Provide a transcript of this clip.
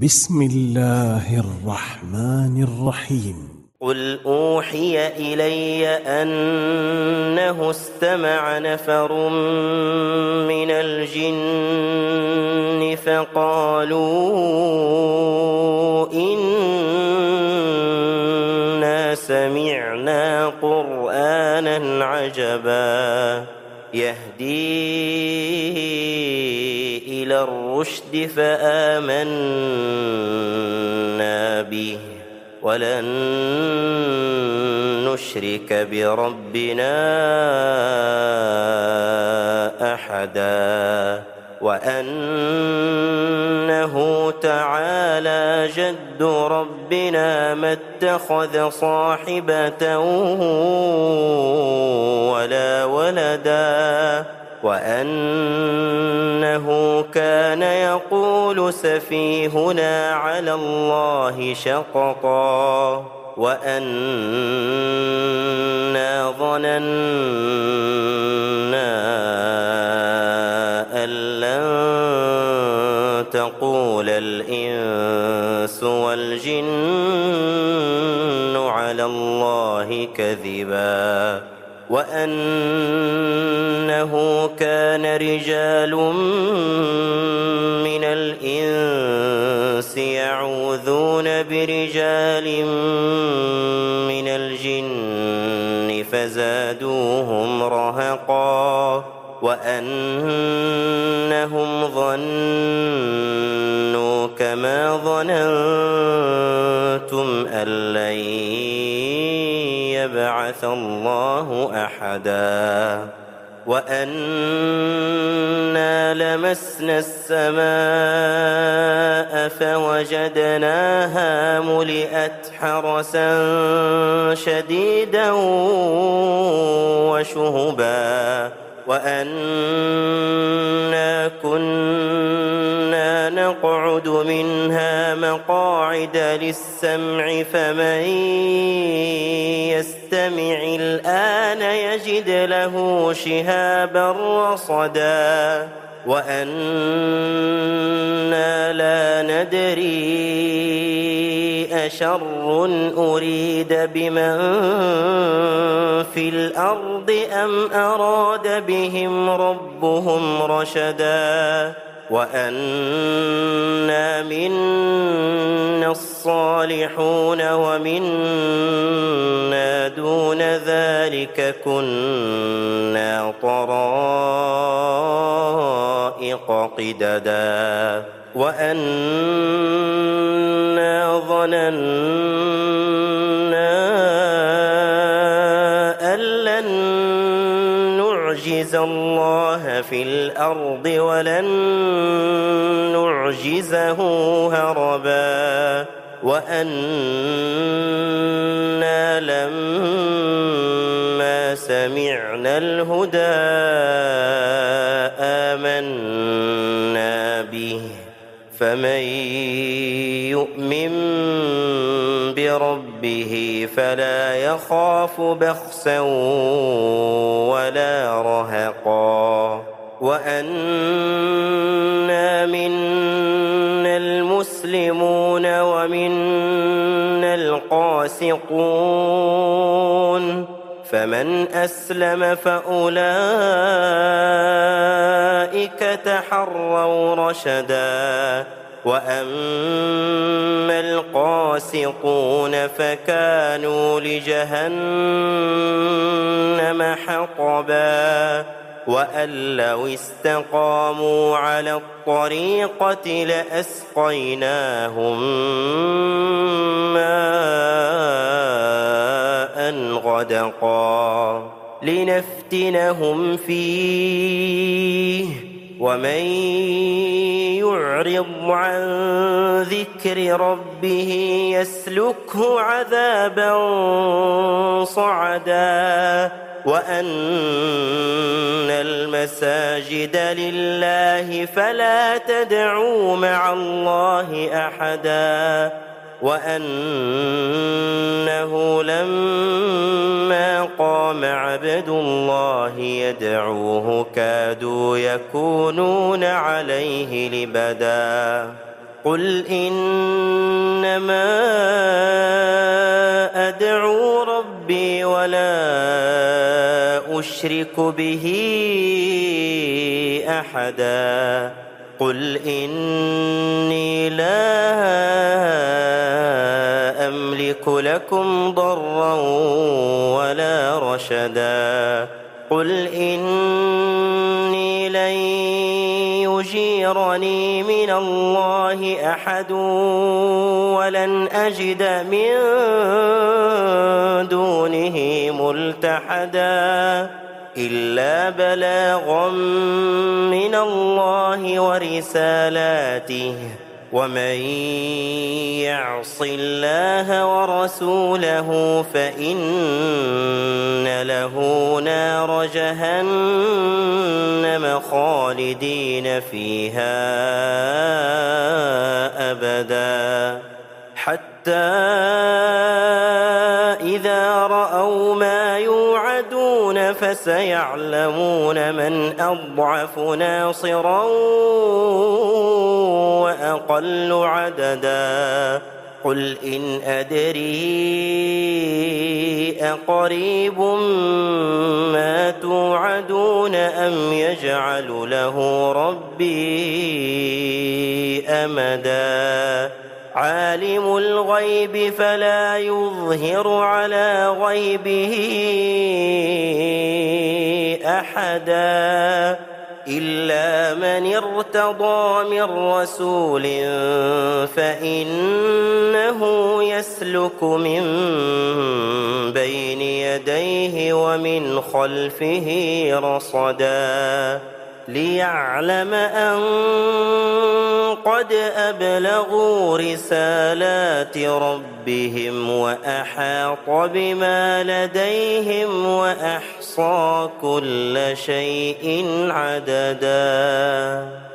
بسم الله الرحمن الرحيم. قل أوحي إلي أنه استمع نفر من الجن فقالوا إنا سمعنا قرآنا عجبا يهدي إلى الرشد فآمنا به ولن نشرك بربنا أحدا وأنه تعالى جد ربنا ما اتخذ صاحبة ولا ولدا وأنه كان يقول سفيهنا على الله شططا وأنا ظننا أن لن تقول الإنس والجن على الله كذبا وأنه كان رجال من الإنس يعوذون برجال من الجن فزادوهم رهقا وأنهم ظنوا كما ظننتم أن لن يبعث الله أحدا وأنا لمسنا السماء فوجدناها ملئت حرسا شديدا وشهبا وأنا كنا نقعد منها مقاعد للسمع فمن يستمع الآن يجد له شهابا رصدا وأنا لا ندري أشر أريد بمن في الأرض أم أراد بهم ربهم رشدا وأنا منا الصالحون ومنا دون ذلك كنا طرائق قددا وأنا ظننا أن لن نعجز الله في الأرض ولن نعجزه هربا وأنا لما سمعنا الهدى آمنا به فمن يؤمن بربه فلا يخاف بخسا ولا رهقا وأنا منا المسلمون ومنا القاسطون فمن أسلم فأولئك تحروا رشدا وأما القاسطون فكانوا لجهنم حطبا وأن لو استقاموا على الطريقة لأسقيناهم ماء غدقا لنفتنهم فيه ومن يعرض عن ذكر ربه يسلكه عذابا صعدا وأن المساجد لله فلا تدعوا مع الله أحدا وأنه لما قام عبد الله يدعوه كادوا يكونون عليه لبدا قل إنما أدعو ربي ولا أشرك به أحدا قل إني لا أملك لكم ضرا ولا رشدا قل إني لن يجيرني من الله أحد ولن أجد من دونه ملتحدا إلا بلاغا من الله ورسالاته ومن يعص الله ورسوله فإن له نار جهنم خالدين فيها أبدا حتى إذا رأوا ما يوعدون فسيعلمون من أضعف ناصرا وأقل عددا قل إن أدري أقريب ما توعدون أم يجعل له ربي أمدا عالم الغيب فلا يظهر على غيبه أحدا إلا من ارتضى من رسول فإنه يسلك من بين يديه ومن خلفه رصدا ليعلم أن قد أبلغوا رسالات ربهم وأحاط بما لديهم وأحصى كل شيء عددا.